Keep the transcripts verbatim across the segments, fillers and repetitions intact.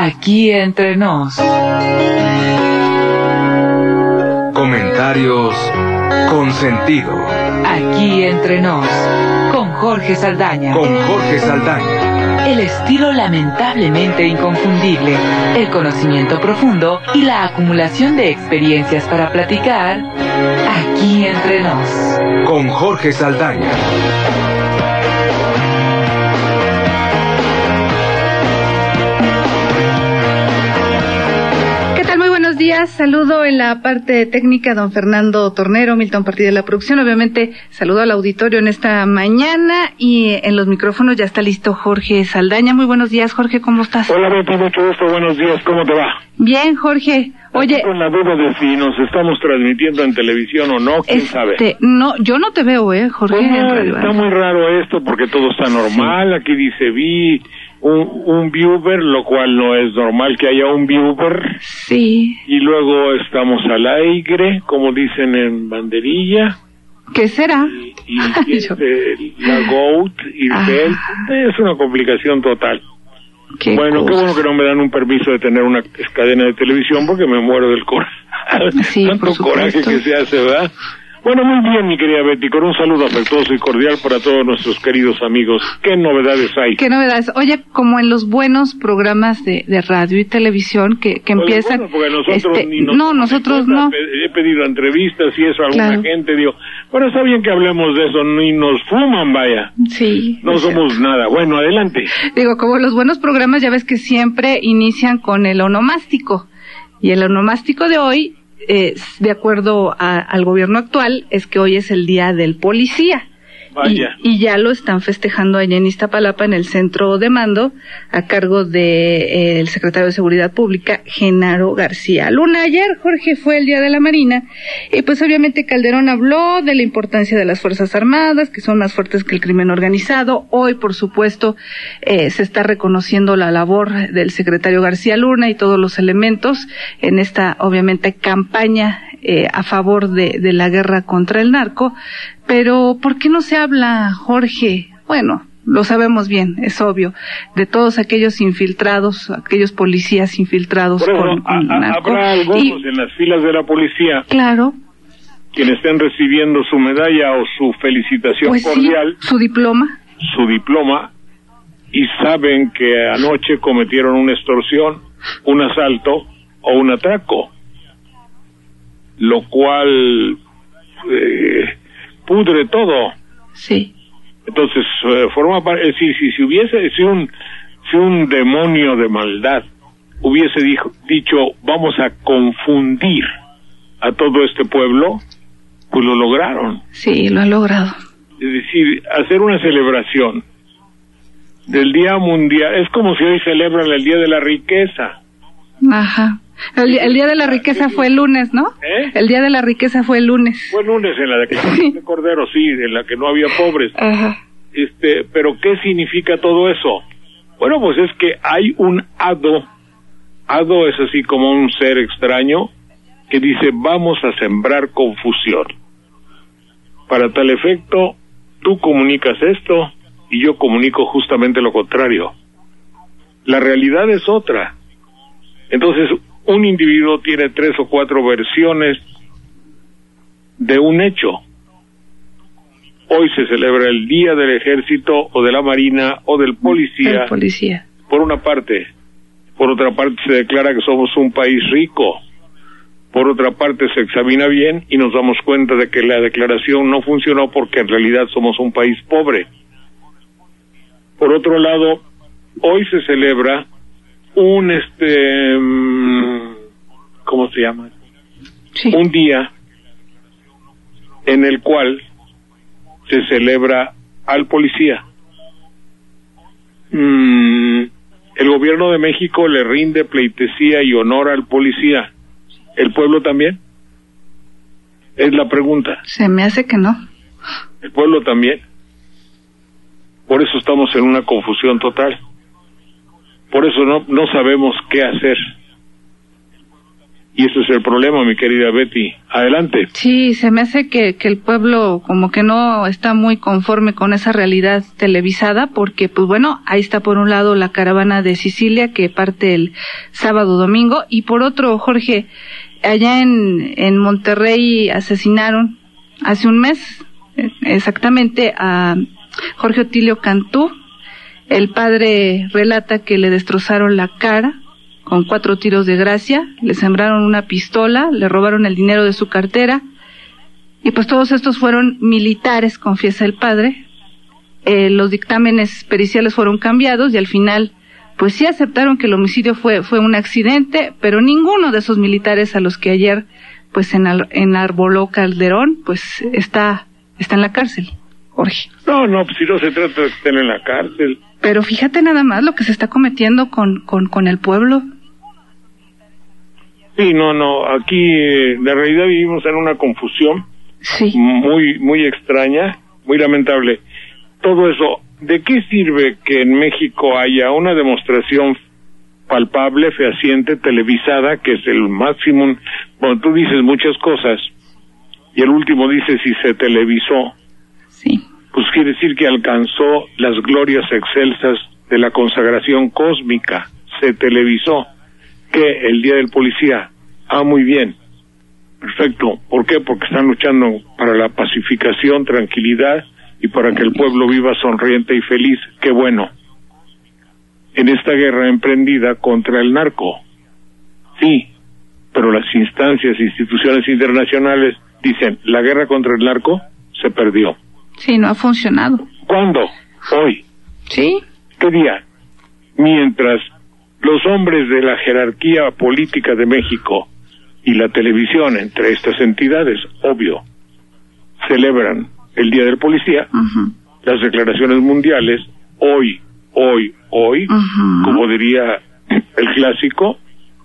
Aquí entre nos. Comentarios con sentido. Aquí entre nos. Con Jorge Saldaña. Con Jorge Saldaña. El estilo lamentablemente inconfundible, el conocimiento profundo y la acumulación de experiencias para platicar. Aquí entre nos. Con Jorge Saldaña. Buenos días, saludo en la parte técnica a don Fernando Tornero, Milton Partida de la producción, obviamente saludo al auditorio en esta mañana y en los micrófonos ya está listo Jorge Saldaña. Muy buenos días, Jorge, ¿cómo estás? Hola Betty, mucho gusto, buenos días, ¿cómo te va? Bien, Jorge. Oye, con la duda de si nos estamos transmitiendo en televisión o no, quién este, sabe. No, yo no te veo, eh, Jorge. Pues no, en radio, está ¿eh? muy raro esto porque todo está normal, sí. Aquí dice vi un, un viewer, lo cual no es normal que haya un viewer. Sí. Y luego estamos al aire, como dicen en banderilla. ¿Qué será? Y, y este, la goat y el belt, es una complicación total. Qué bueno, cosa. Qué bueno que no me dan un permiso de tener una cadena de televisión porque me muero del coraje. Sí, tanto coraje que se hace, ¿verdad? Bueno, muy bien, mi querida Betty, con un saludo afectuoso y cordial para todos nuestros queridos amigos. ¿Qué novedades hay? ¿Qué novedades? Oye, como en los buenos programas de, de radio y televisión que, que pues empiezan... Bueno, porque nosotros este, ni nos no, nosotros no. He pedido entrevistas y eso a alguna Claro. gente, digo, bueno, está bien que hablemos de eso, ni nos fuman, vaya. Sí. No somos cierto. nada. Bueno, adelante. Digo, como los buenos programas, ya ves que siempre inician con el onomástico. Y el onomástico de hoy, eh, de acuerdo a, al gobierno actual, es que hoy es el Día del Policía. Vaya. Y, y ya lo están festejando allá en Iztapalapa, en el centro de mando, a cargo de eh, el secretario de Seguridad Pública, Genaro García Luna. Ayer, Jorge, fue el Día de la Marina, y pues obviamente Calderón habló de la importancia de las Fuerzas Armadas, que son más fuertes que el crimen organizado. Hoy, por supuesto, eh, se está reconociendo la labor del secretario García Luna y todos los elementos en esta, obviamente, campaña eh, a favor de, de la guerra contra el narco. Pero, ¿por qué no se habla, Jorge? Bueno, lo sabemos bien, es obvio, de todos aquellos infiltrados, aquellos policías infiltrados Por eso, con, con a, a, narco. habrá algunos Y, en las filas de la policía claro, quienes estén recibiendo su medalla o su felicitación pues cordial, sí, su diploma. su diploma, y saben que anoche cometieron una extorsión, un asalto o un atraco, lo cual eh, pudre todo. Sí. Entonces, eh, forma parte, es decir, si, si hubiese, si un, si un demonio de maldad hubiese dijo, dicho, vamos a confundir a todo este pueblo, pues lo lograron. Sí, lo han logrado. Es decir, hacer una celebración del Día Mundial, es como si hoy celebran el Día de la Riqueza. Ajá. El, el Día de la Riqueza fue el lunes, ¿no? ¿Eh? El Día de la Riqueza fue el lunes. Fue el lunes en la declaración Sí. de Cordero, sí, en la que no había pobres. Ajá. Este, pero ¿qué significa todo eso? Bueno, pues es que hay un hado, hado es así como un ser extraño, que dice, vamos a sembrar confusión. Para tal efecto, tú comunicas esto y yo comunico justamente lo contrario. La realidad es otra. Entonces, un individuo tiene tres o cuatro versiones de un hecho. Hoy se celebra el Día del Ejército o de la Marina o del Policía. El policía. Por una parte. Por otra parte se declara que somos un país rico. Por otra parte se examina bien y nos damos cuenta de que la declaración no funcionó porque en realidad somos un país pobre. Por otro lado, hoy se celebra un este ¿cómo se llama? Sí. Un día en el cual se celebra al policía. Mm, el gobierno de México le rinde pleitesía y honor al policía. ¿El pueblo también? Es la pregunta. Se me hace que no. ¿El pueblo también? Por eso estamos en una confusión total. Por eso no, no sabemos qué hacer. Y ese es el problema, mi querida Betty. Adelante. Sí, se me hace que, que el pueblo como que no está muy conforme con esa realidad televisada, porque pues bueno, ahí está por un lado la caravana de Sicilia que parte el sábado domingo, y por otro, Jorge, allá en, en Monterrey asesinaron hace un mes exactamente a Jorge Otilio Cantú. El padre relata que le destrozaron la cara con cuatro tiros de gracia, le sembraron una pistola, le robaron el dinero de su cartera, y pues todos estos fueron militares, confiesa el padre. Eh, los dictámenes periciales fueron cambiados y al final pues sí aceptaron que el homicidio fue fue un accidente, pero ninguno de esos militares a los que ayer pues enar, enarboló Calderón pues está está en la cárcel, Jorge. No, no, pues si no se trata de que estén en la cárcel. Pero fíjate nada más lo que se está cometiendo con con, con el pueblo. Sí, no, no, aquí eh, la realidad vivimos en una confusión sí. muy, muy extraña, muy lamentable. Todo eso, ¿de qué sirve que en México haya una demostración palpable, fehaciente, televisada, que es el máximo? Bueno, tú dices muchas cosas, y el último dice si se televisó. Sí. Pues quiere decir que alcanzó las glorias excelsas de la consagración cósmica, se televisó. ¿Qué? El Día del Policía. Ah, muy bien. Perfecto. ¿Por qué? Porque están luchando para la pacificación, tranquilidad y para que el pueblo viva sonriente y feliz. ¡Qué bueno! En esta guerra emprendida contra el narco. Sí, pero las instancias e instituciones internacionales dicen, la guerra contra el narco se perdió. Sí, no ha funcionado. ¿Cuándo? Hoy. Sí. ¿Qué día? Mientras los hombres de la jerarquía política de México y la televisión, entre estas entidades, obvio, celebran el Día del Policía, uh-huh. las declaraciones mundiales, hoy, hoy, hoy, uh-huh. como diría el clásico.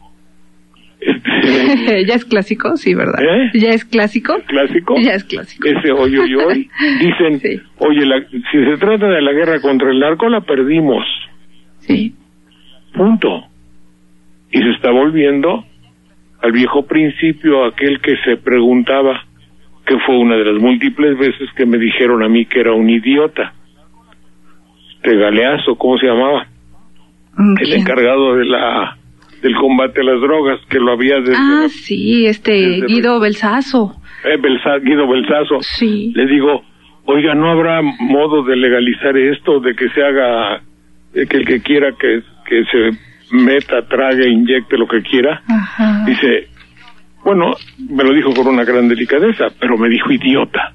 Este, ya es clásico, sí, ¿verdad? ¿Eh? Ya es clásico. ¿Clásico? Ya es clásico. Ese hoy, hoy, hoy. Dicen, sí. oye, la, si se trata de la guerra contra el narco, la perdimos. Sí. Punto. Y se está volviendo al viejo principio, aquel que se preguntaba, que fue una de las múltiples veces que me dijeron a mí que era un idiota. Este Galeazo, ¿cómo se llamaba? ¿Qué? El encargado de la del combate a las drogas, que lo había desde... Ah, sí, este desde Guido Belsazo. Eh, Belsa, Guido Belsazo. Sí. Le digo, oiga, ¿no habrá modo de legalizar esto, de que se haga, de que el que quiera que, que se meta, trague, inyecte lo que quiera? Ajá. Dice, bueno, me lo dijo con una gran delicadeza, pero me dijo idiota.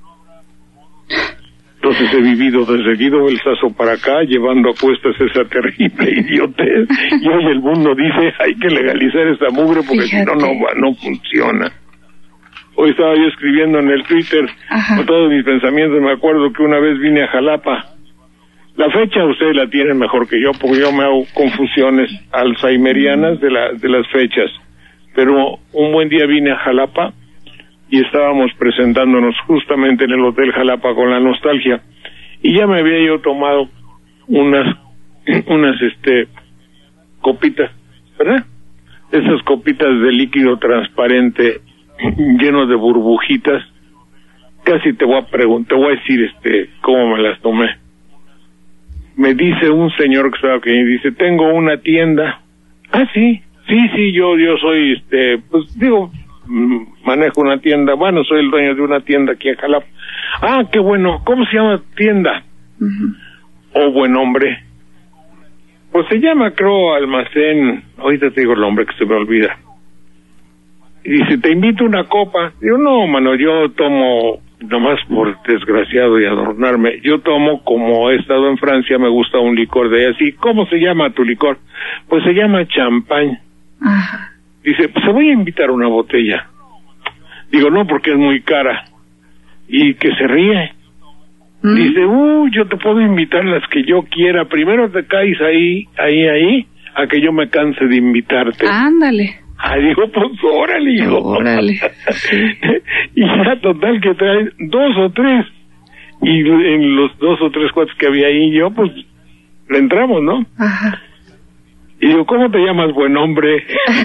Entonces he vivido desde Guido Belsazo para acá, llevando a cuestas esa terrible idiotez, y hoy el mundo dice, hay que legalizar esta mugre porque si no, no va, no funciona. Hoy estaba yo escribiendo en el Twitter, Ajá. con todos mis pensamientos, me acuerdo que una vez vine a Jalapa. La fecha ustedes la tienen mejor que yo, porque yo me hago confusiones alzheimerianas de, la, de las fechas. Pero un buen día vine a Jalapa, y estábamos presentándonos justamente en el Hotel Jalapa con la nostalgia, y ya me había yo tomado unas unas este copitas, ¿verdad? Esas copitas de líquido transparente lleno de burbujitas. Casi te voy a preguntar, te voy a decir este cómo me las tomé. Me dice un señor que estaba aquí, y dice, tengo una tienda. Ah, sí, sí, sí, yo yo soy este, pues digo, manejo una tienda, bueno, soy el dueño de una tienda aquí en Jalapa. Ah, qué bueno, ¿cómo se llama tienda? Uh-huh. Oh, buen hombre. Pues se llama, creo, Almacén, ahorita te digo el nombre que se me olvida. Y dice, te invito una copa. Digo, no, mano, yo tomo, nomás por desgraciado y adornarme, yo tomo, como he estado en Francia, me gusta un licor de así. ¿Cómo se llama tu licor? Pues se llama champán. Ajá. Dice, pues se voy a invitar una botella. Digo, no, porque es muy cara. Y que se ríe. Mm. Dice, uh, yo te puedo invitar las que yo quiera. Primero te caes ahí, ahí, ahí, a que yo me canse de invitarte. Ándale. Ah, digo, pues órale, hijo. Órale. Sí. Y ya total que traen dos o tres. Y en los dos o tres cuates que había ahí, yo, pues, le entramos, ¿no? Ajá. Y digo, ¿cómo te llamas, buen hombre?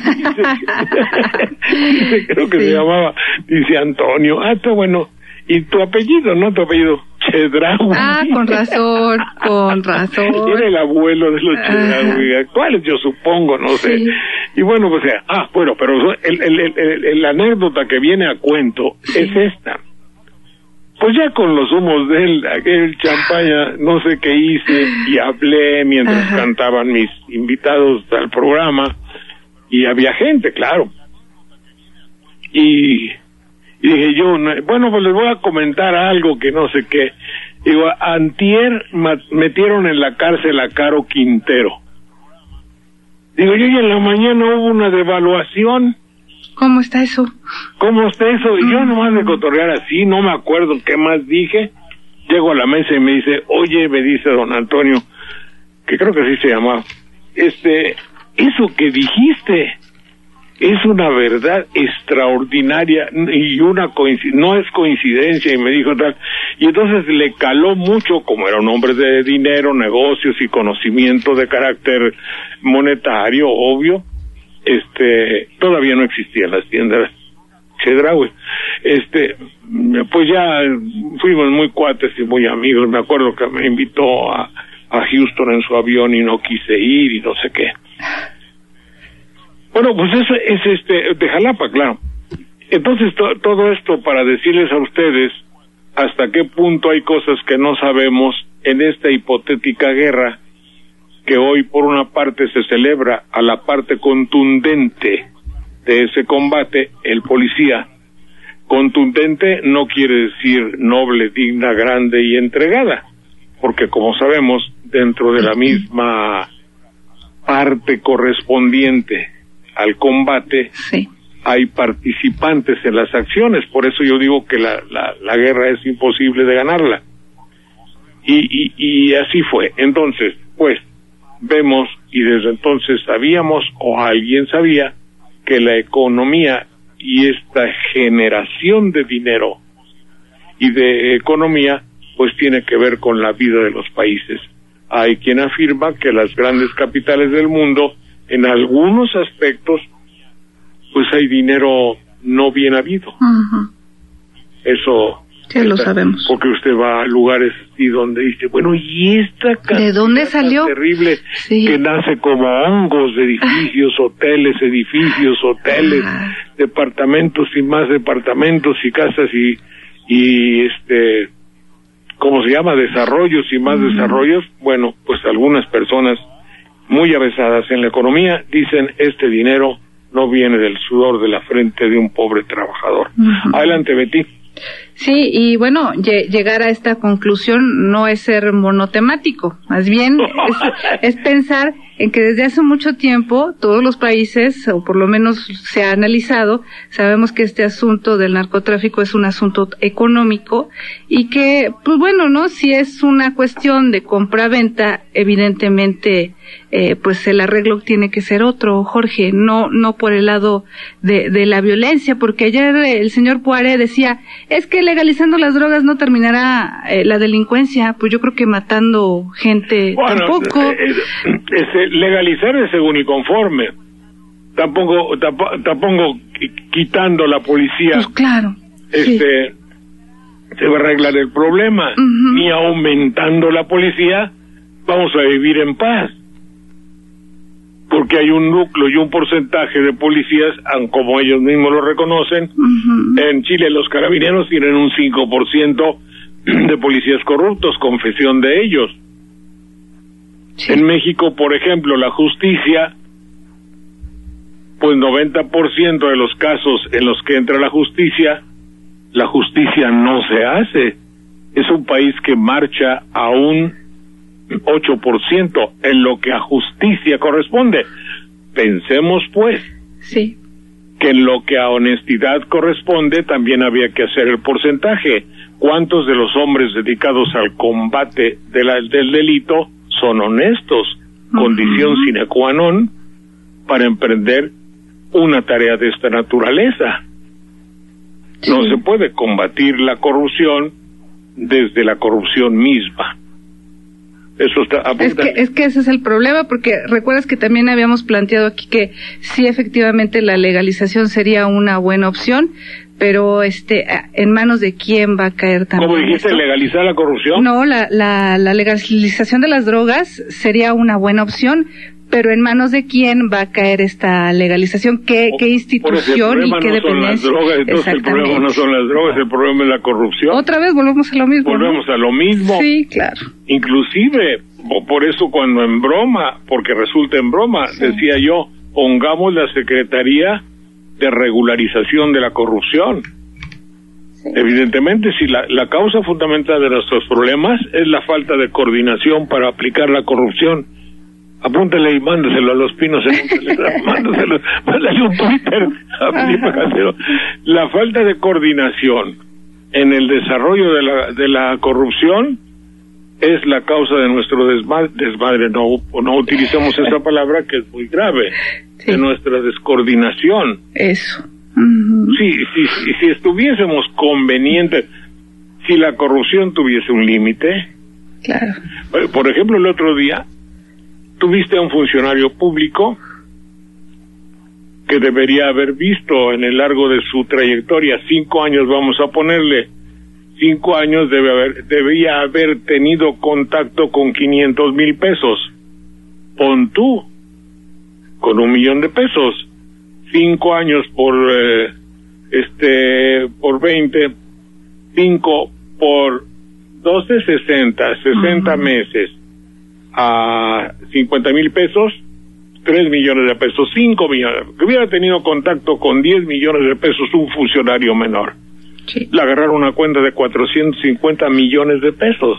Dice, creo que sí. Se llamaba, dice Antonio. Ah, está bueno. ¿Y tu apellido, no tu apellido? Chedraui. Ah, con razón, con razón. Era el abuelo de los Chedraui actuales, yo supongo, no sé. Sí. Y bueno, pues, ah, bueno, pero el, el, el, el, el anécdota que viene a cuento sí. es esta. Pues ya con los humos del aquel champaña, no sé qué hice, y hablé mientras Ajá. cantaban mis invitados al programa, y había gente, claro. Y, y dije yo, bueno, pues les voy a comentar algo que no sé qué. Digo, antier metieron en la cárcel a Caro Quintero. Digo, yo, y en la mañana hubo una devaluación. ¿Cómo está eso? ¿Cómo está eso? Y yo nomás de cotorrear así, no me acuerdo qué más dije. Llego a la mesa y me dice, oye, me dice don Antonio, que creo que así se llamaba, este, eso que dijiste es una verdad extraordinaria y una coincidencia, no es coincidencia, y me dijo tal. Y entonces le caló mucho, como era un hombre de dinero, negocios y conocimiento de carácter monetario, obvio. Este, todavía no existían las tiendas Chedraui. Este, pues ya fuimos muy cuates y muy amigos. Me acuerdo que me invitó a, a Houston en su avión y no quise ir y no sé qué. Bueno, pues eso es este, de Jalapa, claro. Entonces to, todo esto para decirles a ustedes hasta qué punto hay cosas que no sabemos en esta hipotética guerra, que hoy por una parte se celebra a la parte contundente de ese combate, el policía. Contundente no quiere decir noble, digna, grande y entregada, porque como sabemos, dentro de la misma parte correspondiente al combate, sí. hay participantes en las acciones, por eso yo digo que la, la, la guerra es imposible de ganarla. Y, y, y así fue. Entonces, pues, vemos, y desde entonces sabíamos, o alguien sabía, que la economía y esta generación de dinero y de economía, pues tiene que ver con la vida de los países. Hay quien afirma que las grandes capitales del mundo, en algunos aspectos, pues hay dinero no bien habido. Uh-huh. Eso... Ya lo sabemos. Porque usted va a lugares así donde dice, bueno, ¿y esta cantidad ¿de dónde salió? Terrible sí. que nace como hongos de edificios, ah. hoteles, edificios, hoteles, ah. departamentos y más departamentos y casas y, y este, ¿cómo se llama? Desarrollos y más uh-huh. desarrollos? Bueno, pues algunas personas muy avesadas en la economía dicen, este dinero no viene del sudor de la frente de un pobre trabajador. Uh-huh. Adelante, Betty. Sí, y bueno, lle- llegar a esta conclusión no es ser monotemático, más bien es, es pensar en que desde hace mucho tiempo todos los países, o por lo menos se ha analizado, sabemos que este asunto del narcotráfico es un asunto económico y que, pues bueno, ¿no? Si es una cuestión de compra-venta, evidentemente, eh, pues el arreglo tiene que ser otro, Jorge, no no por el lado de, de la violencia, porque ayer el señor Poiré decía, es que legalizando las drogas no terminará eh, la delincuencia, pues yo creo que matando gente bueno, tampoco. Es, es, es legalizar es según y conforme, tampoco, tampoco, tampoco quitando la policía, pues claro, este, sí. se va a arreglar el problema, uh-huh. ni aumentando la policía vamos a vivir en paz. Porque hay un núcleo y un porcentaje de policías, como ellos mismos lo reconocen. Uh-huh. En Chile los carabineros tienen un cinco por ciento de policías corruptos, confesión de ellos. Sí. En México, por ejemplo, la justicia, pues noventa por ciento de los casos en los que entra la justicia, la justicia no se hace. Es un país que marcha a un ocho por ciento en lo que a justicia corresponde. Pensemos pues sí. que en lo que a honestidad corresponde también había que hacer el porcentaje. ¿Cuántos de los hombres dedicados al combate de la, del delito son honestos? Uh-huh. Condición sine qua non para emprender una tarea de esta naturaleza. Sí. No se puede combatir la corrupción desde la corrupción misma. Eso está, es que, es que ese es el problema, porque recuerdas que también habíamos planteado aquí que sí, efectivamente, la legalización sería una buena opción, pero este, ¿en manos de quién va a caer también? ¿Cómo dijiste, esto? legalizar la corrupción? No, la, la, la legalización de las drogas sería una buena opción, pero ¿en manos de quién va a caer esta legalización? ¿Qué, qué institución y qué no dependencia? Son las drogas, entonces el problema no son las drogas, el problema es la corrupción. Otra vez volvemos a lo mismo. Volvemos ¿no? a lo mismo. Sí, claro. Inclusive, por eso cuando en broma, porque resulta en broma, sí. decía yo, pongamos la Secretaría de Regularización de la Corrupción. Sí. Evidentemente, si la, la causa fundamental de nuestros problemas es la falta de coordinación para aplicar la corrupción, apúntale y mándaselo a los pinos en un teléfono, mándaselo, mándale un Twitter a Felipe Calderón. La falta de coordinación en el desarrollo de la, de la corrupción es la causa de nuestro desmadre, desmadre no, no utilicemos esa palabra que es muy grave, sí. de nuestra descoordinación. Eso. Uh-huh. Sí, sí, sí, si estuviésemos convenientes, si la corrupción tuviese un límite, claro. Por ejemplo, el otro día tuviste a un funcionario público que debería haber visto en el largo de su trayectoria, cinco años vamos a ponerle, cinco años debe haber, debía haber tenido contacto con quinientos mil pesos. Pon tú, con un millón de pesos, cinco años por, eh, este, por veinte, cinco por doce, sesenta, sesenta uh-huh. meses, a cincuenta mil pesos, tres millones de pesos, cinco millones, que hubiera tenido contacto con diez millones de pesos un funcionario menor. Sí. Le agarraron una cuenta de cuatrocientos cincuenta millones de pesos.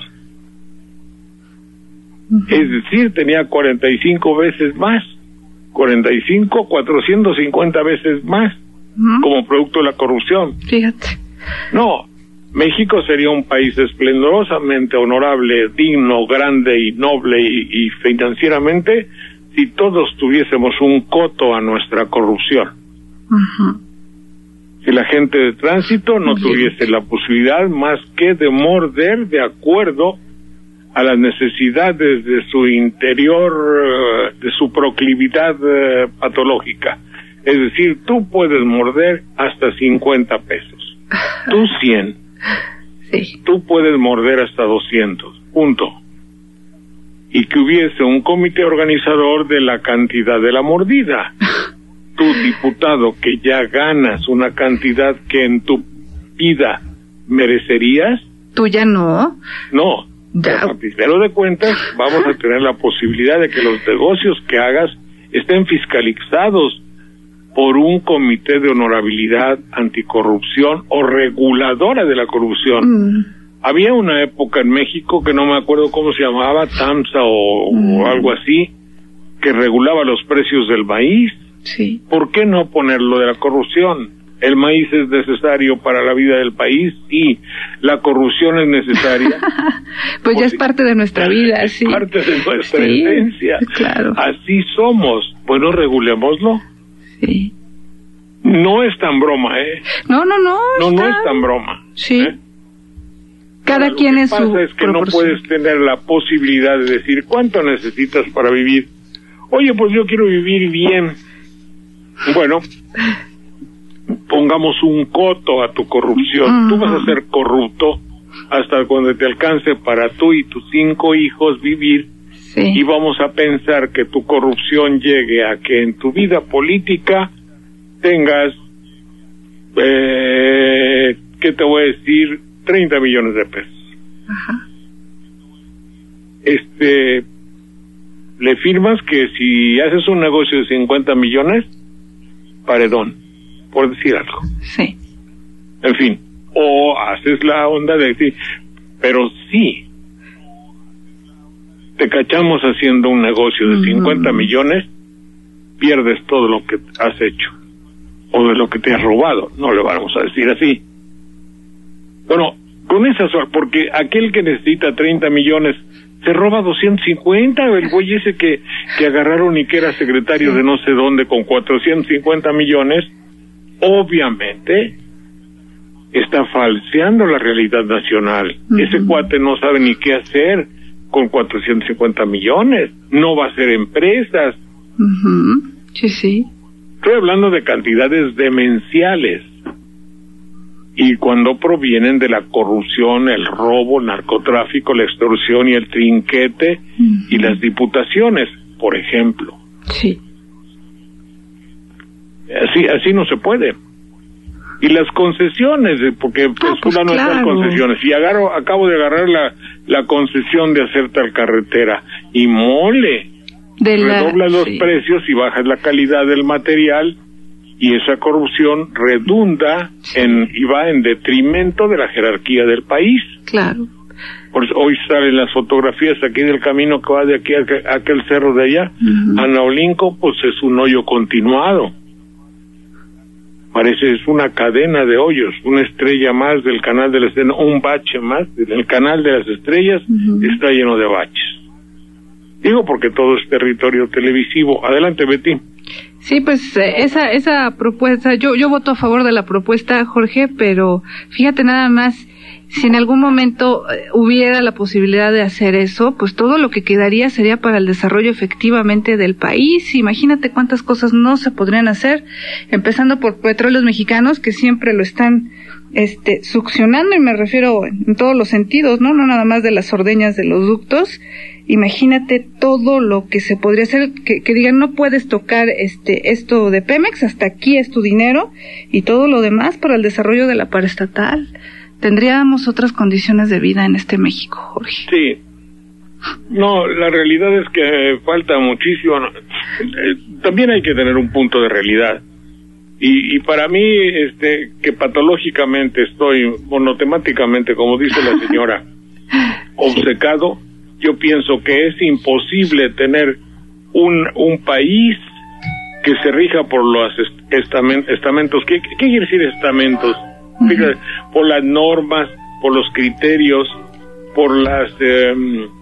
Uh-huh. Es decir, tenía cuarenta y cinco veces más, cuarenta y cinco, cuatrocientos cincuenta veces más, uh-huh. como producto de la corrupción. Fíjate. No, México sería un país esplendorosamente honorable, digno, grande y noble y, y financieramente si todos tuviésemos un coto a nuestra corrupción. Uh-huh. Si la gente de tránsito no uh-huh. tuviese la posibilidad más que de morder de acuerdo a las necesidades de su interior, de su proclividad uh, patológica. Es decir, tú puedes morder hasta cincuenta pesos, tú cien. Sí. Tú puedes morder hasta doscientos, punto. Y que hubiese un comité organizador de la cantidad de la mordida. Tú, diputado, que ya ganas una cantidad que en tu vida merecerías. ¿Tú ya no? No. Ya. Como primero de cuentas, vamos a tener la posibilidad de que los negocios que hagas estén fiscalizados por un comité de honorabilidad anticorrupción o reguladora de la corrupción. Mm. Había una época en México que no me acuerdo cómo se llamaba, TAMSA o, mm. o algo así, que regulaba los precios del maíz. Sí. ¿Por qué no ponerlo de la corrupción? El maíz es necesario para la vida del país y la corrupción es necesaria. Pues ya es parte de nuestra vida, es sí. parte de nuestra sí, esencia. Claro. Así somos. Bueno, regulémoslo. Sí. No es tan broma, ¿eh? No, no, no. No, está... no es tan broma. Sí. ¿eh? Cada Ahora, quien en es su Lo que pasa es que no puedes tener la posibilidad de decir cuánto necesitas para vivir. Oye, pues yo quiero vivir bien. Bueno, pongamos un coto a tu corrupción. Uh-huh. Tú vas a ser corrupto hasta cuando te alcance para tú y tus cinco hijos vivir. Sí. Y vamos a pensar que tu corrupción llegue a que en tu vida política tengas, eh, ¿qué te voy a decir? treinta millones de pesos. Ajá. Este, le firmas que si haces un negocio de cincuenta millones, paredón, por decir algo. Sí. En fin, o haces la onda de decir, pero sí, te cachamos haciendo un negocio de cincuenta millones, pierdes todo lo que has hecho, o de lo que te has robado, no le vamos a decir así. Bueno, con esa suerte, porque aquel que necesita treinta millones se roba doscientos cincuenta, el güey ese que, que agarraron y que era secretario de no sé dónde con cuatrocientos cincuenta millones, obviamente está falseando la realidad nacional. Uh-huh. Ese cuate no sabe ni qué hacer con cuatrocientos cincuenta millones, no va a ser empresas. Uh-huh. Sí, sí. Estoy hablando de cantidades demenciales. Y cuando provienen de la corrupción, el robo, el narcotráfico, la extorsión y el trinquete, uh-huh, y las diputaciones, por ejemplo. Sí. Así, así no se puede. Y las concesiones, porque ah, pues, pues fulano claro. estas concesiones. Y agarro, acabo de agarrar la, la concesión de hacer tal carretera. Y mole, de la, redoblas los sí. precios y bajas la calidad del material. Y esa corrupción redunda sí. en y va en detrimento de la jerarquía del país. Claro. Por eso hoy salen las fotografías aquí del camino que va de aquí a aquel, a aquel cerro de allá. Uh-huh. A Naolinco, pues es un hoyo continuado. Parece es una cadena de hoyos, una estrella más del canal de la estrella, un bache más. El canal de las estrellas uh-huh. está lleno de baches. Digo porque todo es territorio televisivo. Adelante, Betty. Sí, pues esa esa propuesta, yo yo voto a favor de la propuesta, Jorge, pero fíjate nada más, si en algún momento hubiera la posibilidad de hacer eso, pues todo lo que quedaría sería para el desarrollo efectivamente del país. Imagínate cuántas cosas no se podrían hacer, empezando por Petróleos Mexicanos, que siempre lo están este succionando, y me refiero en todos los sentidos, no no nada más de las ordeñas de los ductos. Imagínate todo lo que se podría hacer, que, que digan no puedes tocar este esto de Pemex, hasta aquí es tu dinero, y todo lo demás para el desarrollo de la paraestatal. Tendríamos otras condiciones de vida en este México, Jorge. Sí. No, la realidad es que falta muchísimo. También hay que tener un punto de realidad. Y, y para mí, este, que patológicamente estoy, monotemáticamente, como dice la señora, obcecado, yo pienso que es imposible tener un un país que se rija por los estamen, estamentos. ¿Qué, ¿Qué quiere decir estamentos? Uh-huh. Fíjate, por las normas, por los criterios, por las... Eh,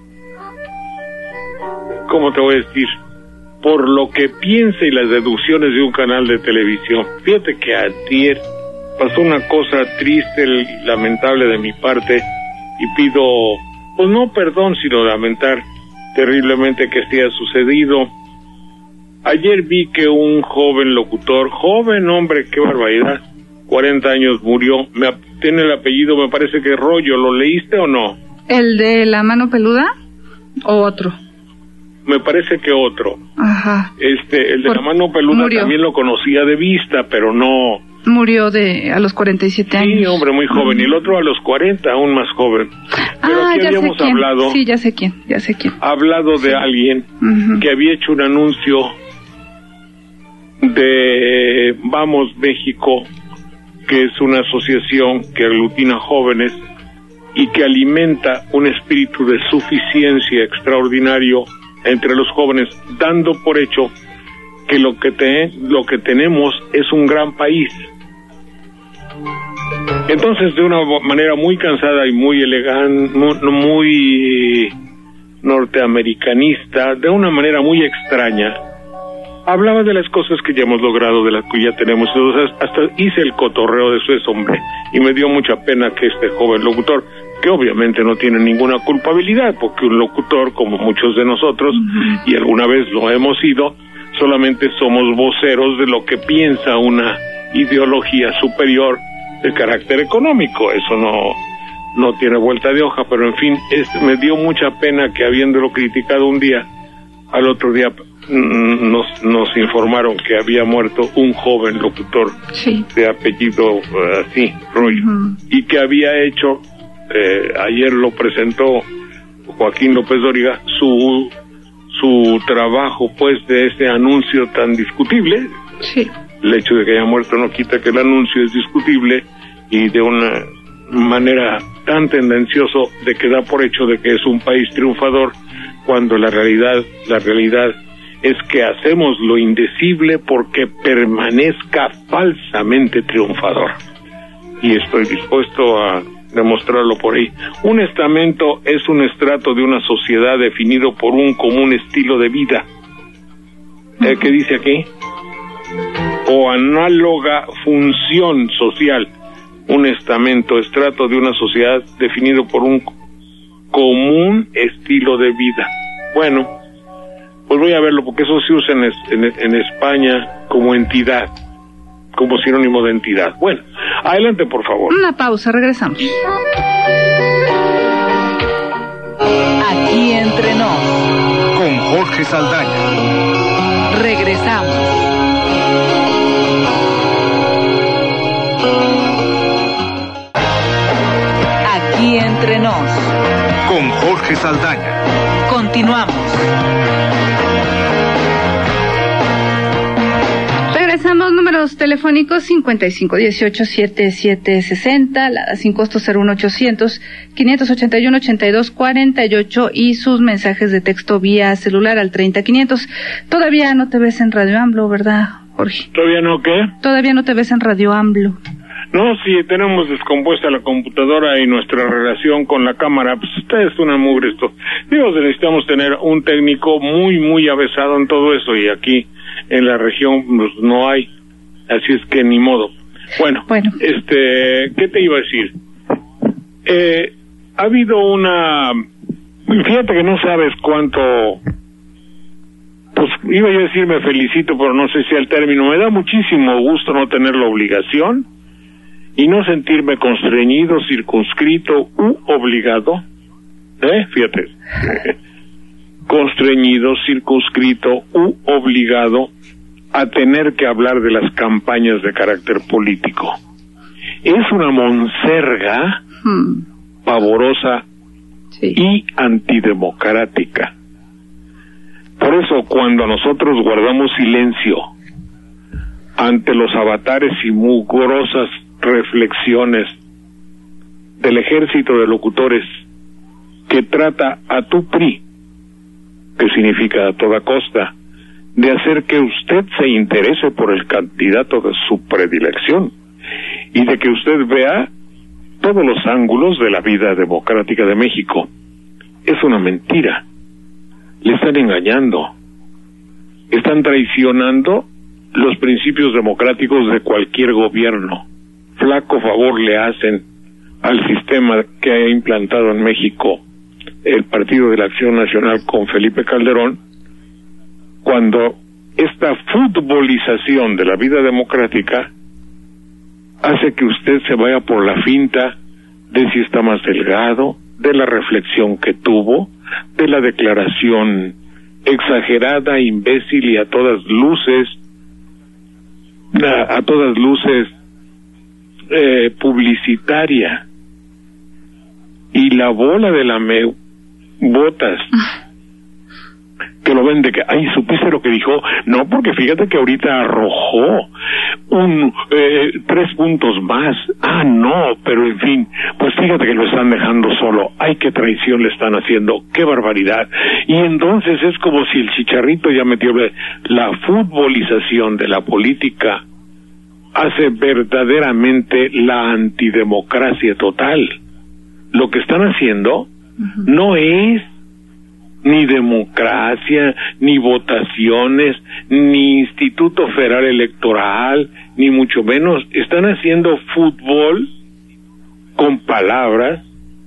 ¿Cómo te voy a decir? Por lo que piensa y las deducciones de un canal de televisión. Fíjate que ayer pasó una cosa triste y lamentable de mi parte, y pido... pues no perdón, sino lamentar terriblemente que esté sucedido. Ayer vi que un joven locutor, joven hombre, qué barbaridad, cuarenta años, murió. Me, tiene el apellido, me parece que Rollo. ¿Lo leíste o no? ¿El de la mano peluda o otro? Me parece que otro. Ajá. Este, el de Por, la mano peluda murió. También lo conocía de vista, pero no... Murió de a los cuarenta y siete años. Sí, hombre, muy joven. Uh-huh. Y el otro a los cuarenta, aún más joven. Pero ah, aquí ya habíamos sé quién. hablado... Sí, ya sé quién, ya sé quién. Hablado de sí. alguien uh-huh. que había hecho un anuncio de Vamos México, que es una asociación que aglutina jóvenes y que alimenta un espíritu de suficiencia extraordinario entre los jóvenes, dando por hecho que lo que te, lo que tenemos es un gran país. Entonces, de una manera muy cansada y muy elegante, muy, muy norteamericanista, de una manera muy extraña, hablaba de las cosas que ya hemos logrado, de las que ya tenemos. Entonces, hasta hice el cotorreo de eso, es hombre, y me dio mucha pena que este joven locutor, que obviamente no tiene ninguna culpabilidad, porque un locutor, como muchos de nosotros, uh-huh. y alguna vez lo hemos sido, solamente somos voceros de lo que piensa una ideología superior de carácter económico. Eso no no tiene vuelta de hoja, pero en fin, es, me dio mucha pena que, habiéndolo criticado un día, al otro día mm, nos nos informaron que había muerto un joven locutor sí. de apellido así, uh, Rollo, uh-huh. y que había hecho, eh, ayer lo presentó Joaquín López Dóriga, su su trabajo, pues, de ese anuncio tan discutible. Sí. El hecho de que haya muerto no quita que el anuncio es discutible, y de una manera tan tendencioso de que da por hecho de que es un país triunfador, cuando la realidad, la realidad es que hacemos lo indecible porque permanezca falsamente triunfador. Y estoy dispuesto a demostrarlo por ahí. Un estamento es un estrato de una sociedad definido por un común estilo de vida. ¿Eh, ¿Qué dice aquí? O análoga función social. Un estamento, estrato de una sociedad definido por un común estilo de vida. Bueno, pues voy a verlo, porque eso se usa en, en, en España como entidad, como sinónimo de entidad. Bueno, adelante, por favor. Una pausa, regresamos. Aquí entre nos. Con Jorge Saldaña. Regresamos. Aquí entre nos. Con Jorge Saldaña. Continuamos. Regresamos, números telefónicos cincuenta y cinco dieciocho setenta y siete sesenta, la sin costo cero uno ochocientos quinientos ochenta y uno ochenta y dos cuarenta y ocho y sus mensajes de texto vía celular al treinta quinientos. Todavía no te ves en Radio AMLO, ¿verdad, Jorge? ¿Todavía no qué? Todavía no te ves en Radio AMLO. No, sí, tenemos descompuesta la computadora y nuestra relación con la cámara. Pues esta es una mugre esto. Digo, necesitamos tener un técnico muy, muy avesado en todo eso, y aquí en la región pues, no hay. Así es que ni modo. Bueno, bueno, este, ¿qué te iba a decir? Eh, ha habido una... Fíjate que no sabes cuánto... Pues iba yo a decir me felicito, pero no sé si el término. Me da muchísimo gusto no tener la obligación y no sentirme constreñido, circunscrito u obligado, ¿eh? Fíjate, eh, constreñido, circunscrito u obligado a tener que hablar de las campañas de carácter político. Es una monserga hmm. pavorosa sí. y antidemocrática. Por eso, cuando nosotros guardamos silencio ante los avatares y mugrosas reflexiones del ejército de locutores que trata a tu P R I, que significa a toda costa, de hacer que usted se interese por el candidato de su predilección y de que usted vea todos los ángulos de la vida democrática de México, es una mentira. Le están engañando, están traicionando los principios democráticos de cualquier gobierno. Flaco favor le hacen al sistema que ha implantado en México el Partido de la Acción Nacional con Felipe Calderón, cuando esta futbolización de la vida democrática hace que usted se vaya por la finta de si está más delgado, de la reflexión que tuvo, de la declaración exagerada, imbécil y a todas luces, a, a todas luces eh, publicitaria. Y la bola de la me botas que lo ven de que, ay, ¿supiste lo que dijo? No, porque fíjate que ahorita arrojó un eh, tres puntos más. Ah, no, pero en fin, pues fíjate que lo están dejando solo. Ay, qué traición le están haciendo, qué barbaridad. Y entonces es como si el chicharrito ya metió la futbolización de la política, hace verdaderamente la antidemocracia total. Lo que están haciendo uh-huh. no es ni democracia, ni votaciones, ni Instituto Federal Electoral, ni mucho menos. Están haciendo fútbol con palabras,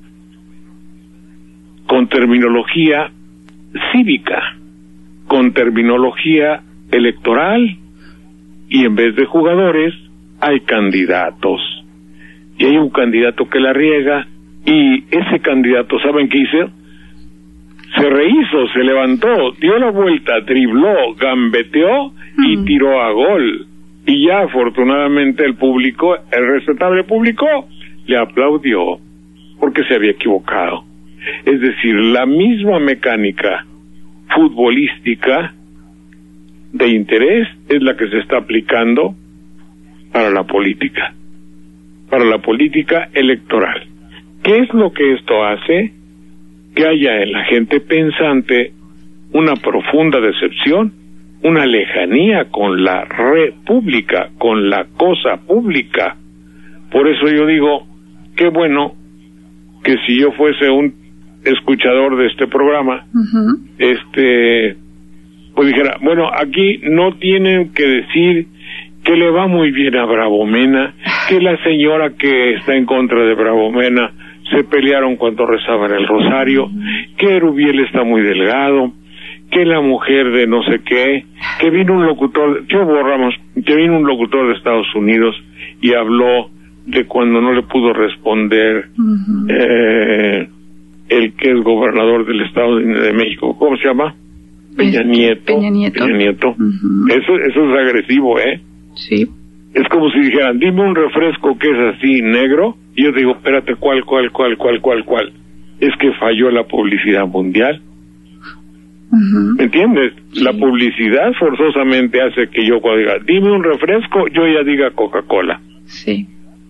con terminología cívica, con terminología electoral, y en vez de jugadores hay candidatos. Y hay un candidato que la riega, y ese candidato, ¿saben qué hizo? Se rehizo, se levantó, dio la vuelta, dribló, gambeteó y mm. tiró a gol. Y ya afortunadamente el público, el respetable público, le aplaudió porque se había equivocado. Es decir, la misma mecánica futbolística de interés es la que se está aplicando para la política, para la política electoral. ¿Qué es lo que esto hace? Que haya en la gente pensante una profunda decepción, una lejanía con la república, con la cosa pública. Por eso yo digo, qué bueno que si yo fuese un escuchador de este programa, uh-huh. este, pues dijera, bueno, aquí no tienen que decir que le va muy bien a Bravo Mena, que la señora que está en contra de Bravo Mena se pelearon cuando rezaban el rosario, que Erubiel está muy delgado, que la mujer de no sé qué, que vino un locutor, que borramos, que vino un locutor de Estados Unidos y habló de cuando no le pudo responder uh-huh. eh, el que es gobernador del Estado de México, ¿cómo se llama? Peña Nieto. Peña Nieto. Peña Nieto. Uh-huh. Eso, eso es agresivo, ¿eh? Sí. Es como si dijeran, dime un refresco que es así negro, y yo digo, espérate, ¿cuál, cuál, cuál, cuál, cuál, cuál? Es que falló la publicidad mundial. Uh-huh. ¿Me entiendes? Sí. La publicidad forzosamente hace que yo cuando diga, dime un refresco, yo ya diga Coca-Cola. Sí.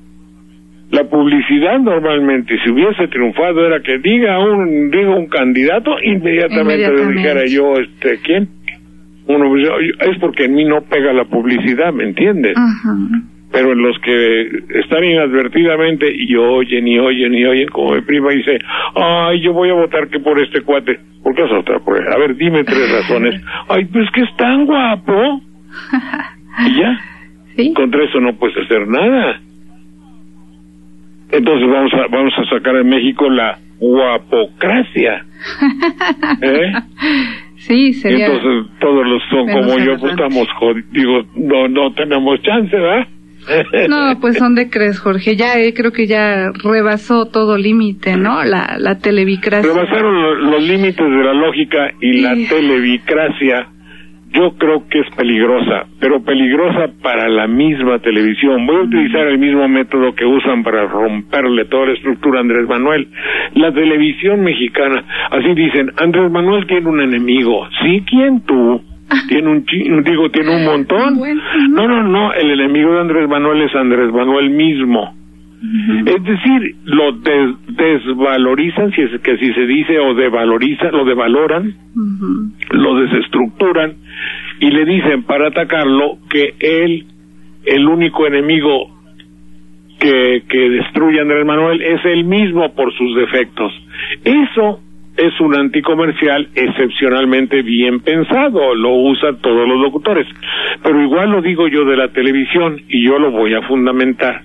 La publicidad normalmente, si hubiese triunfado, era que diga un diga un candidato, inmediatamente, inmediatamente. le dijera yo, este, ¿quién? Uno, es porque en mí no pega la publicidad, ¿me entiendes? Uh-huh. Pero en los que están inadvertidamente y oyen y oyen y oyen, como mi prima dice, ay, yo voy a votar que por este cuate. ¿Por qué vas a votar por él? A ver, dime tres razones. Ay, pues que es tan guapo. Y ya. ¿Sí? Contra eso no puedes hacer nada. Entonces vamos a vamos a sacar en México la guapocracia. ¿Eh? Sí, sería. Entonces todos los son como yo, pues estamos jodidos. Digo, no, no tenemos chance, ¿verdad? No, pues ¿dónde crees, Jorge? Ya eh, creo que ya rebasó todo límite, ¿no? La, la televicracia. Rebasaron lo, los límites de la lógica y sí. La televicracia. Yo creo que es peligrosa, pero peligrosa para la misma televisión. Voy a utilizar el mismo método que usan para romperle toda la estructura a Andrés Manuel. La televisión mexicana, así dicen, Andrés Manuel tiene un enemigo. ¿Sí? ¿Quién? Tú. Tiene un chi- digo, tiene un montón. No, no, no, el enemigo de Andrés Manuel es Andrés Manuel mismo. Uh-huh. Es decir, lo des- desvalorizan, si es que así se dice, o devalorizan, lo devaloran, uh-huh. Lo desestructuran y le dicen para atacarlo que él, el único enemigo que, que destruye a Andrés Manuel es él mismo por sus defectos. Eso es un anticomercial excepcionalmente bien pensado, lo usan todos los locutores, pero igual lo digo yo de la televisión y yo lo voy a fundamentar.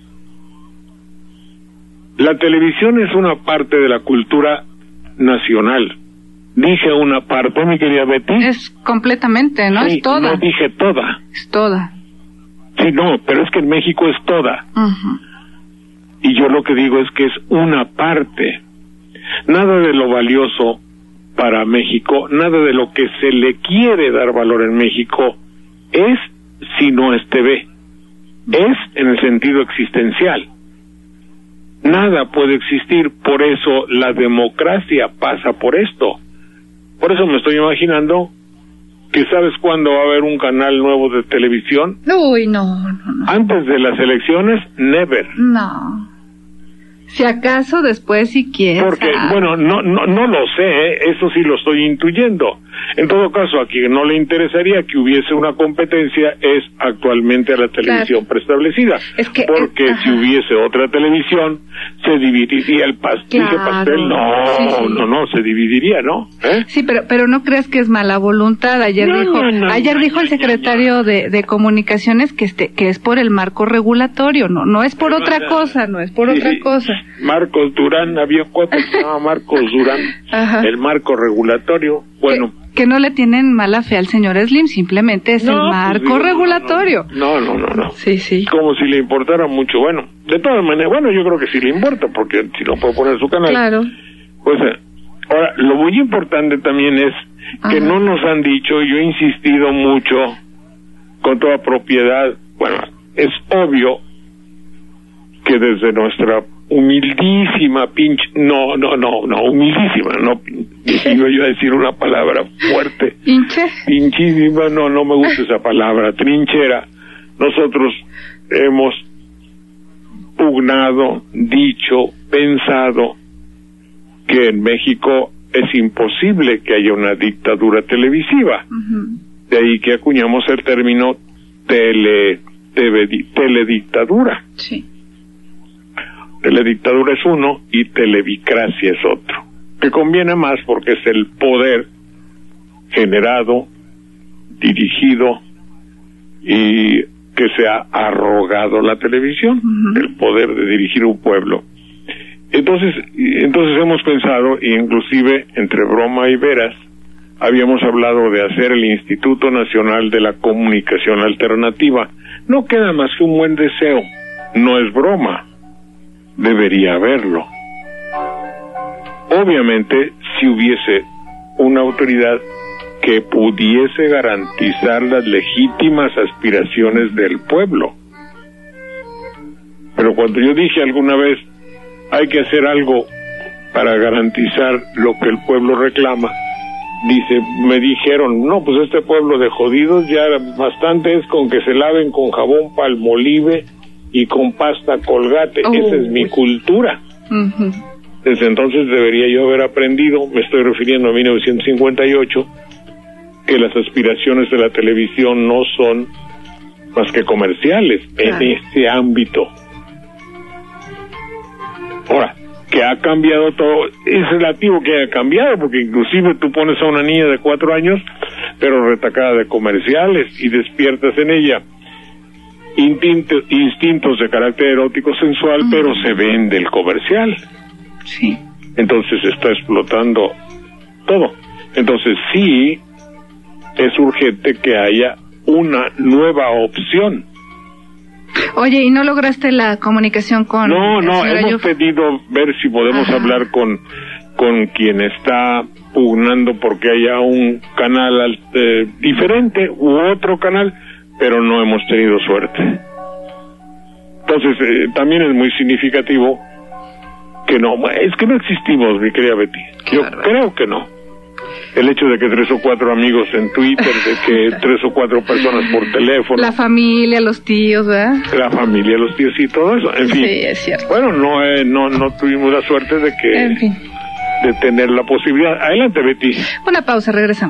La televisión es una parte de la cultura nacional. Dije una parte, mi querida Betty. Es completamente, ¿no? Sí, es toda. No dije toda. Es toda. Sí, no, pero es que en México es toda. Uh-huh. Y yo lo que digo es que es una parte. Nada de lo valioso para México, nada de lo que se le quiere dar valor en México es si no es T V. Es en el sentido existencial. Nada puede existir, por eso la democracia pasa por esto. Por eso me estoy imaginando que ¿sabes cuándo va a haber un canal nuevo de televisión? Uy, no, no, no. Antes de las elecciones, never. No. Si acaso después si quieres. Porque, bueno, no, no, no lo sé, ¿eh? Eso sí lo estoy intuyendo. En todo caso, a quien no le interesaría que hubiese una competencia es actualmente a la televisión claro. preestablecida. Es que, porque es, si hubiese otra televisión, se dividiría el pastel. Claro. pastel. No, sí, sí. no, no, se dividiría, ¿no? ¿Eh? Sí, pero pero no creas que es mala voluntad. Ayer no, dijo, no, no, ayer no, dijo el secretario de, de Comunicaciones que este que es por el marco regulatorio, no no es por pero, otra cosa, no es por sí, otra sí. cosa. Marcos Durán, había un cuate que se llama Marcos Durán, Ajá. el marco regulatorio, bueno. Que, que no le tienen mala fe al señor Slim, simplemente es no, el marco pues digo, regulatorio. No no, no, no, no. Sí, sí. Como si le importara mucho, bueno, de todas maneras, bueno, yo creo que sí le importa, porque si no puede poner su canal. Claro. Pues, eh, ahora, lo muy importante también es que Ajá. no nos han dicho, yo he insistido mucho, con toda propiedad, bueno, es obvio que desde nuestra humildísima pinche, no, no, no, no, humildísima, no, iba yo a decir una palabra fuerte. Pinche. Pinchísima, no, no me gusta esa palabra, trinchera. Nosotros hemos pugnado, dicho, pensado que en México es imposible que haya una dictadura televisiva. Uh-huh. De ahí que acuñamos el término tele, tele, teledictadura. Sí. Teledictadura es uno y televicracia es otro, que conviene más porque es el poder generado, dirigido y que se ha arrogado la televisión, uh-huh. el poder de dirigir un pueblo. Entonces, entonces hemos pensado, inclusive entre broma y veras, habíamos hablado de hacer el Instituto Nacional de la Comunicación Alternativa. No queda más que un buen deseo, no es broma, debería haberlo. Obviamente, si hubiese una autoridad que pudiese garantizar las legítimas aspiraciones del pueblo. Pero cuando yo dije alguna vez, hay que hacer algo para garantizar lo que el pueblo reclama, dice, me dijeron, no, pues este pueblo de jodidos ya bastante es con que se laven con jabón Palmolive y con pasta Colgate. Oh, esa es mi cultura. Uh-huh. Desde entonces debería yo haber aprendido, me estoy refiriendo a mil novecientos cincuenta y ocho, que las aspiraciones de la televisión no son más que comerciales, claro, en este ámbito. Ahora, que ha cambiado todo, es relativo que haya cambiado, porque inclusive tú pones a una niña de cuatro años, pero retacada de comerciales, y despiertas en ella instintos, instintos de carácter erótico sensual, uh-huh, pero se vende el comercial. Sí. Entonces está explotando todo. Entonces sí, es urgente que haya una nueva opción. Oye, ¿y no lograste la comunicación con...? No, no, hemos Yuf? pedido ver si podemos, ajá, hablar con, con quien está pugnando porque haya un canal eh, diferente u otro canal, pero no hemos tenido suerte. Entonces, eh, también es muy significativo que no, es que no existimos, mi querida Betty. Yo creo que no. El hecho de que tres o cuatro amigos en Twitter, de que tres o cuatro personas por teléfono. La familia, los tíos, ¿verdad? La familia, los tíos y todo eso, en fin. Sí, es cierto. Bueno, no, eh, no, no tuvimos la suerte de que, en fin, de tener la posibilidad. Adelante, Betty. Una pausa, regresamos.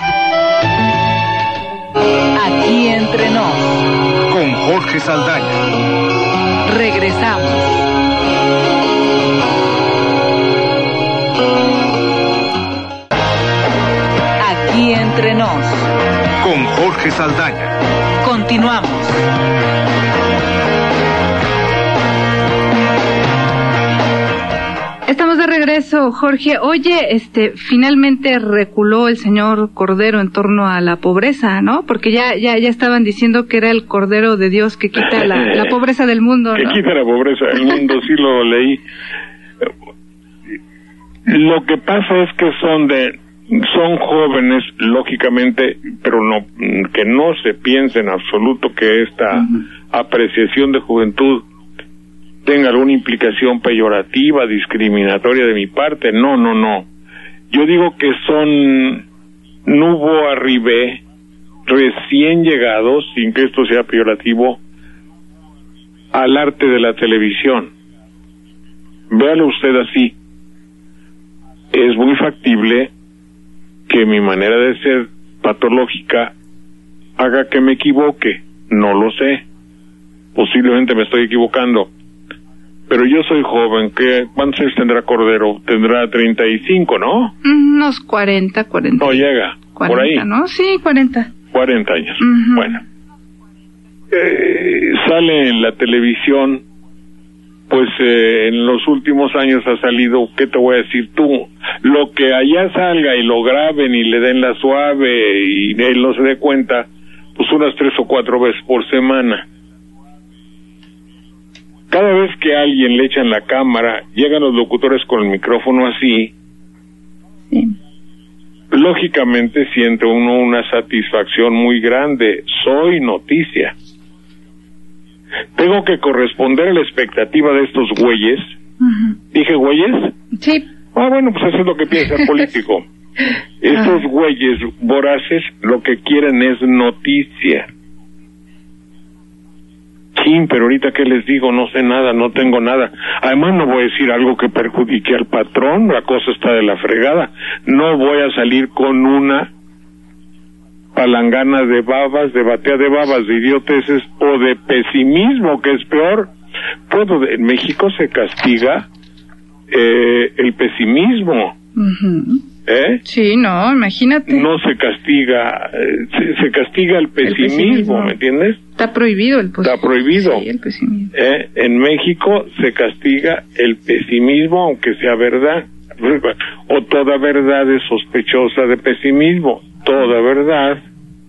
Aquí entre nos. Con Jorge Saldaña. Regresamos. Aquí entre nos. Con Jorge Saldaña. Continuamos. Estamos de regreso, Jorge. Oye, este, finalmente reculó el señor Cordero en torno a la pobreza, ¿no? Porque ya, ya, ya estaban diciendo que era el Cordero de Dios que quita la, la pobreza del mundo, ¿no? Que quita la pobreza del mundo, sí lo leí. Lo que pasa es que son de, son jóvenes, lógicamente, pero no, que no se piense en absoluto que esta uh-huh. apreciación de juventud tenga alguna implicación peyorativa, discriminatoria de mi parte. No, no, no. Yo digo que son nubo arribé, recién llegados, sin que esto sea peyorativo, al arte de la televisión. Véalo usted así. Es muy factible que mi manera de ser patológica haga que me equivoque. No lo sé. Posiblemente me estoy equivocando. Pero yo soy joven, ¿qué? ¿Cuántos años tendrá Cordero? Tendrá treinta y cinco, ¿no? Unos cuarenta, cuarenta. No llega, cuarenta, por ahí. ¿No? Sí, cuarenta. cuarenta años, uh-huh. Bueno. Eh, sale en la televisión, pues eh, en los últimos años ha salido, ¿qué te voy a decir tú? Lo que allá salga y lo graben y le den la suave y él no se dé cuenta, pues unas tres o cuatro veces por semana. Cada vez que a alguien le echan la cámara, llegan los locutores con el micrófono así, sí. Lógicamente siente uno una satisfacción muy grande. Soy noticia. Tengo que corresponder a la expectativa de estos güeyes. Uh-huh. ¿Dije güeyes? Sí. Ah, bueno, pues eso es lo que piensa el político. Estos uh-huh. güeyes voraces lo que quieren es noticia. Pero ahorita qué les digo, no sé nada, no tengo nada. Además no voy a decir algo que perjudique al patrón, la cosa está de la fregada. No voy a salir con una palangana de babas, de batea de babas, de idioteces o de pesimismo, que es peor. Puedo, en México se castiga eh, el pesimismo. Uh-huh. ¿eh? Sí, no, imagínate. No se castiga, eh, se, se castiga el pesimismo, el pesimismo, ¿me entiendes? Está prohibido el pesimismo. Está prohibido. Sí, el pesimismo. ¿Eh? En México se castiga el pesimismo, aunque sea verdad. O toda verdad es sospechosa de pesimismo. Toda verdad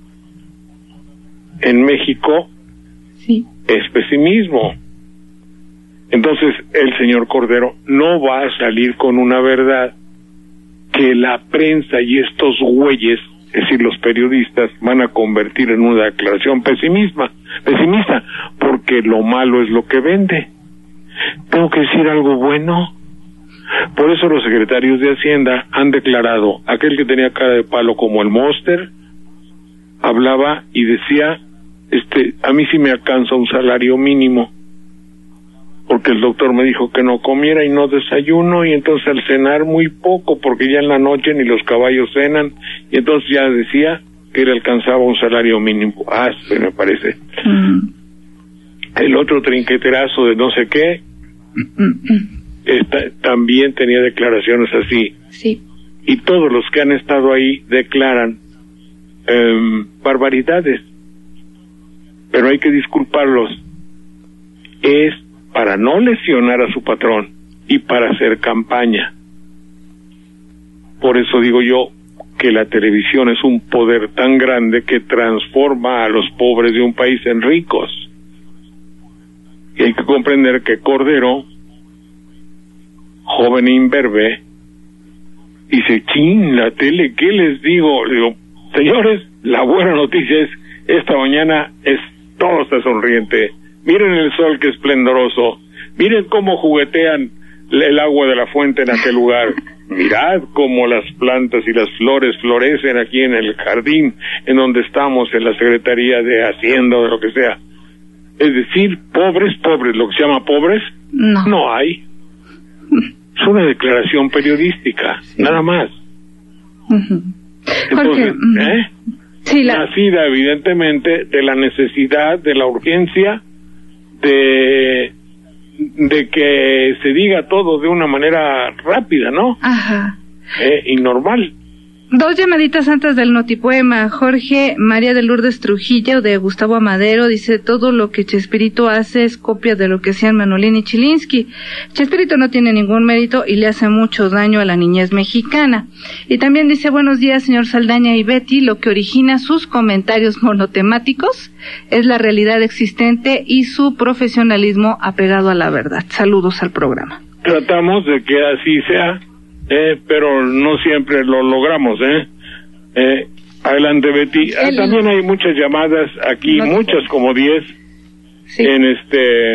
en México sí. es pesimismo. Entonces el señor Cordero no va a salir con una verdad que la prensa y estos güeyes, es decir, los periodistas, van a convertir en una declaración pesimista, pesimista, porque lo malo es lo que vende. Tengo que decir algo bueno. Por eso los secretarios de Hacienda han declarado, aquel que tenía cara de palo como el Monster, hablaba y decía, este, a mí sí me alcanza un salario mínimo, porque el doctor me dijo que no comiera y no desayuno, y entonces al cenar muy poco, porque ya en la noche ni los caballos cenan, y entonces ya decía que le alcanzaba un salario mínimo. Ah, sí, me parece. Mm. El otro trinqueterazo de no sé qué, esta, también tenía declaraciones así. Sí. Y todos los que han estado ahí declaran eh, barbaridades, pero hay que disculparlos. Es para no lesionar a su patrón y para hacer campaña. Por eso digo yo que la televisión es un poder tan grande que transforma a los pobres de un país en ricos. Y hay que comprender que Cordero, joven e imberbe, dice, chin, la tele, ¿qué les digo? Le digo, señores, la buena noticia es, esta mañana es, todo está sonriente. Miren el sol que esplendoroso. Miren cómo juguetean el agua de la fuente en aquel lugar. Mirad cómo las plantas y las flores florecen aquí en el jardín en donde estamos, en la Secretaría de Hacienda o de lo que sea. Es decir, pobres, pobres, lo que se llama pobres, no, no hay. Es una declaración periodística, sí. Nada más. Uh-huh. Entonces, Porque, ¿eh? Sí, la... nacida evidentemente de la necesidad, de la urgencia, de de que se diga todo de una manera rápida, ¿no? Ajá. Eh, y normal. Dos llamaditas antes del notipoema. Jorge María de Lourdes Trujillo, de Gustavo Amadero, dice, todo lo que Chespirito hace es copia de lo que hacían Manolín y Chilinsky. Chespirito no tiene ningún mérito y le hace mucho daño a la niñez mexicana. Y también dice, buenos días, señor Saldaña y Betty, lo que origina sus comentarios monotemáticos es la realidad existente y su profesionalismo apegado a la verdad. Saludos al programa. Tratamos de que así sea. Eh, pero no siempre lo logramos, ¿eh? eh adelante, Betty. Ah, El... También hay muchas llamadas aquí, no muchas como diez, sí. en este,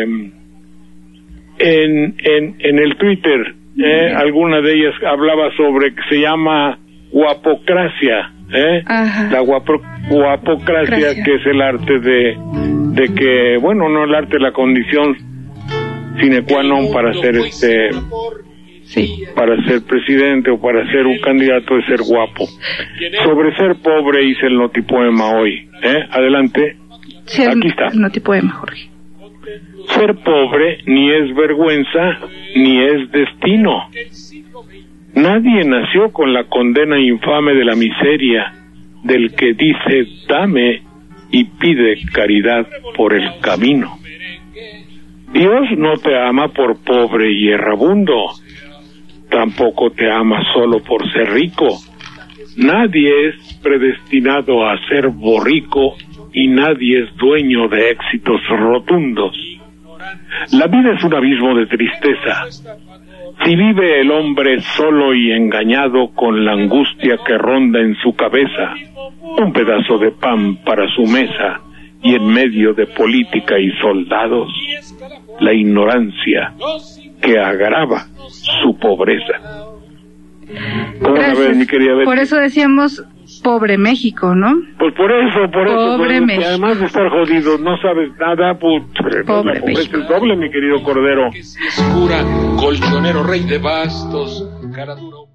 en, en, en el Twitter, eh, alguna de ellas hablaba sobre que se llama guapocracia, ¿eh? Ajá. La guapo, guapocracia, Gracias. Que es el arte de, de que, bueno, no el arte, la condición sine qua non para ser este... Sí. Para ser presidente o para ser un candidato es ser guapo. Sobre ser pobre hice el notipoema hoy. ¿Eh? Adelante. Sí, aquí está. El notipoema, Jorge. Ser pobre ni es vergüenza ni es destino. Nadie nació con la condena infame de la miseria, del que dice dame y pide caridad por el camino. Dios no te ama por pobre y errabundo. Tampoco te ama solo por ser rico. Nadie es predestinado a ser borrico y nadie es dueño de éxitos rotundos. La vida es un abismo de tristeza. Si vive el hombre solo y engañado con la angustia que ronda en su cabeza, un pedazo de pan para su mesa y en medio de política y soldados, la ignorancia que agrava su pobreza. ¿Cómo la ves, mi querida Betty? Por eso decíamos pobre México, ¿no? Pues por eso, por eso. Pobre por, México. Además de estar jodido, no sabes nada, pues, pobre la México. Es el doble, mi querido Cordero. Escura, colchonero, rey de bastos, cara dura.